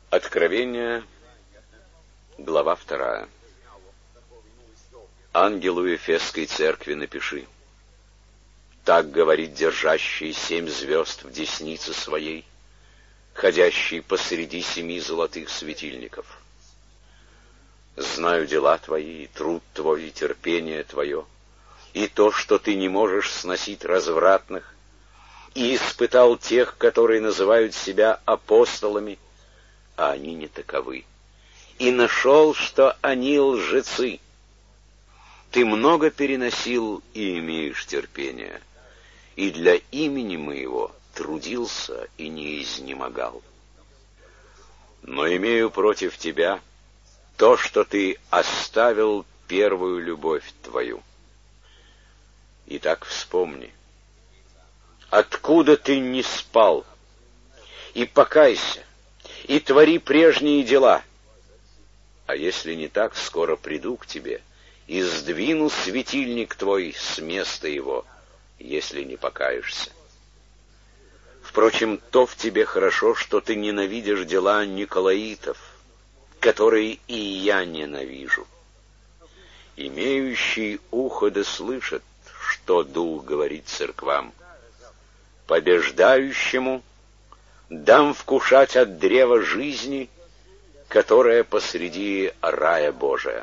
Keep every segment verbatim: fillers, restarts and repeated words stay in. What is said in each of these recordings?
Откровение, глава вторая. Ангелу Ефесской церкви напиши: так говорит держащий семь звезд в деснице своей, ходящий посреди семи золотых светильников. Знаю дела твои, и труд твой, и терпение твое, и то, что ты не можешь сносить развратных, и испытал тех, которые называют себя апостолами, а они не таковы, и нашел, что они лжецы. Ты много переносил и имеешь терпение, и для имени моего трудился и не изнемогал. Но имею против тебя то, что ты оставил первую любовь твою. Итак, вспомни, откуда ты не спал, и покайся, и твори прежние дела. А если не так, скоро приду к тебе и сдвину светильник твой с места его, если не покаешься. Впрочем, то в тебе хорошо, что ты ненавидишь дела николаитов, которые и я ненавижу. Имеющий ухо да слышит, что Дух говорит церквам. Побеждающему дам вкушать от древа жизни, которое посреди рая Божия.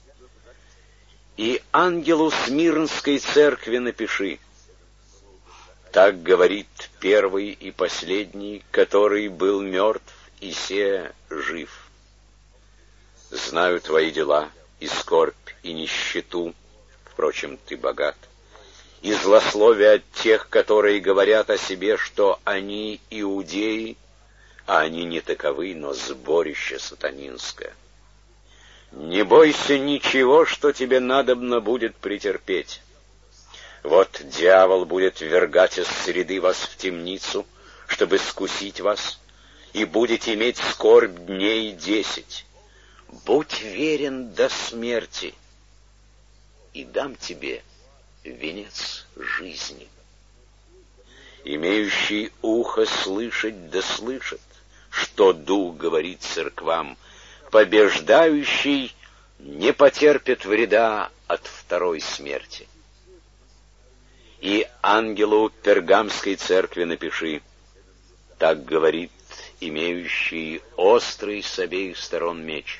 И ангелу Смирнской церкви напиши: так говорит первый и последний, который был мертв, и се жив. Знаю твои дела, и скорбь, и нищету, впрочем, ты богат, и злословие от тех, которые говорят о себе, что они иудеи, а они не таковы, но сборище сатанинское. Не бойся ничего, что тебе надобно будет претерпеть. Вот дьявол будет ввергать из среды вас в темницу, чтобы скусить вас, и будете иметь скорбь дней десять. Будь верен до смерти, и дам тебе венец жизни. Имеющий ухо слышать да слышит, что Дух говорит церквам. Побеждающий не потерпит вреда от второй смерти. И ангелу Пергамской церкви напиши: так говорит имеющий острый с обеих сторон меч.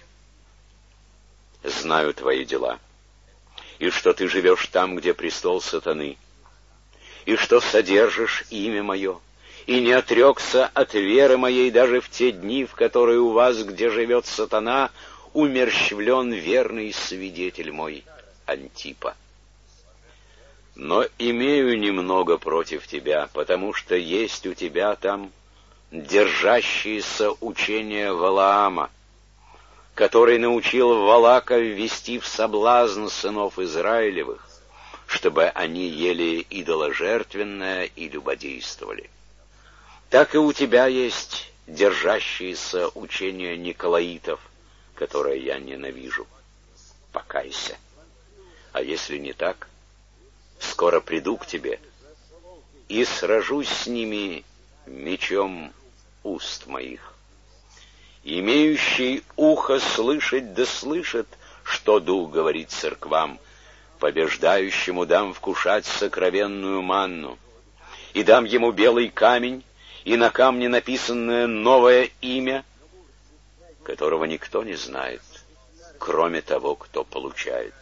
Знаю твои дела, и что ты живешь там, где престол сатаны, и что содержишь имя мое, и не отрекся от веры моей даже в те дни, в которые у вас, где живет сатана, умерщвлен верный свидетель мой Антипа. Но имею немного против тебя, потому что есть у тебя там держащиеся учения Валаама, который научил Валака ввести в соблазн сынов Израилевых, чтобы они ели идоложертвенное и любодействовали. Так и у тебя есть держащиеся учения николаитов, которые я ненавижу. Покайся. А если не так, скоро приду к тебе и сражусь с ними мечом уст моих. Имеющий ухо слышать да слышит, что Дух говорит церквам. Побеждающему дам вкушать сокровенную манну, и дам ему белый камень, и на камне написанное новое имя, которого никто не знает, кроме того, кто получает.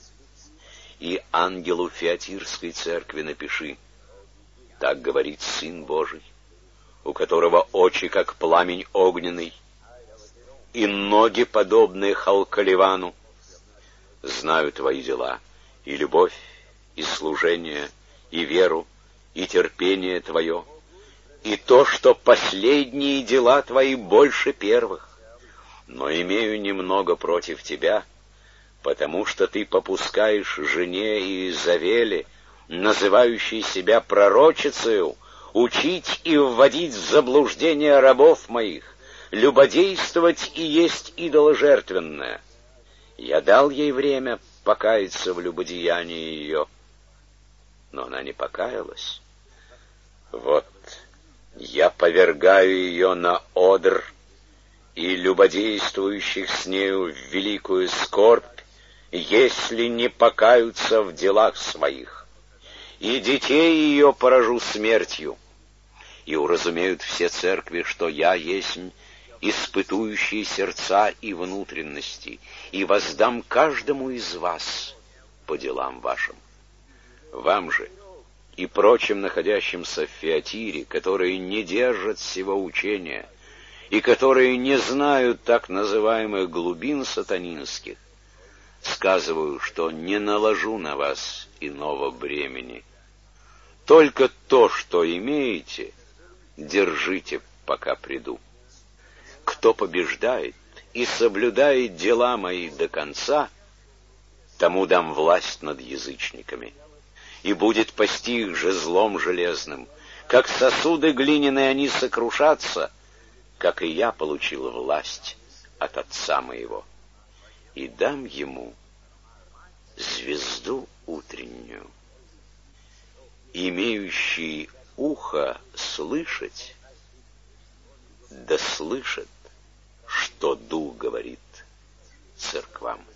И ангелу Фиатирской церкви напиши: так говорит Сын Божий, у которого очи, как пламень огненный, и ноги, подобные Халкаливану. Знаю твои дела, и любовь, и служение, и веру, и терпение твое, и то, что последние дела твои больше первых. Но имею немного против тебя, потому что ты попускаешь жене Иезавели, называющей себя пророчицею, учить и вводить в заблуждение рабов моих, любодействовать и есть идоложертвенное. Я дал ей время покаяться в любодеянии ее, но она не покаялась. Вот я повергаю ее на одр и прелюбодействующих с нею в великую скорбь, если не покаются в делах своих. И детей ее поражу смертью, и уразумеют все церкви, что я есть испытующий сердца и внутренности, и воздам каждому из вас по делам вашим. Вам же и прочим находящимся в Фиатире, которые не держат сего учения и которые не знают так называемых глубин сатанинских, сказываю, что не наложу на вас иного бремени. Только то, что имеете, держите, пока приду. Кто побеждает и соблюдает дела мои до конца, тому дам власть над язычниками, и будет пасти их жезлом железным. Как сосуды глиняные они сокрушатся, как и я получил власть от Отца моего, и дам ему звезду утреннюю. Имеющий ухо слышать, да слышит, что Дух говорит церквам.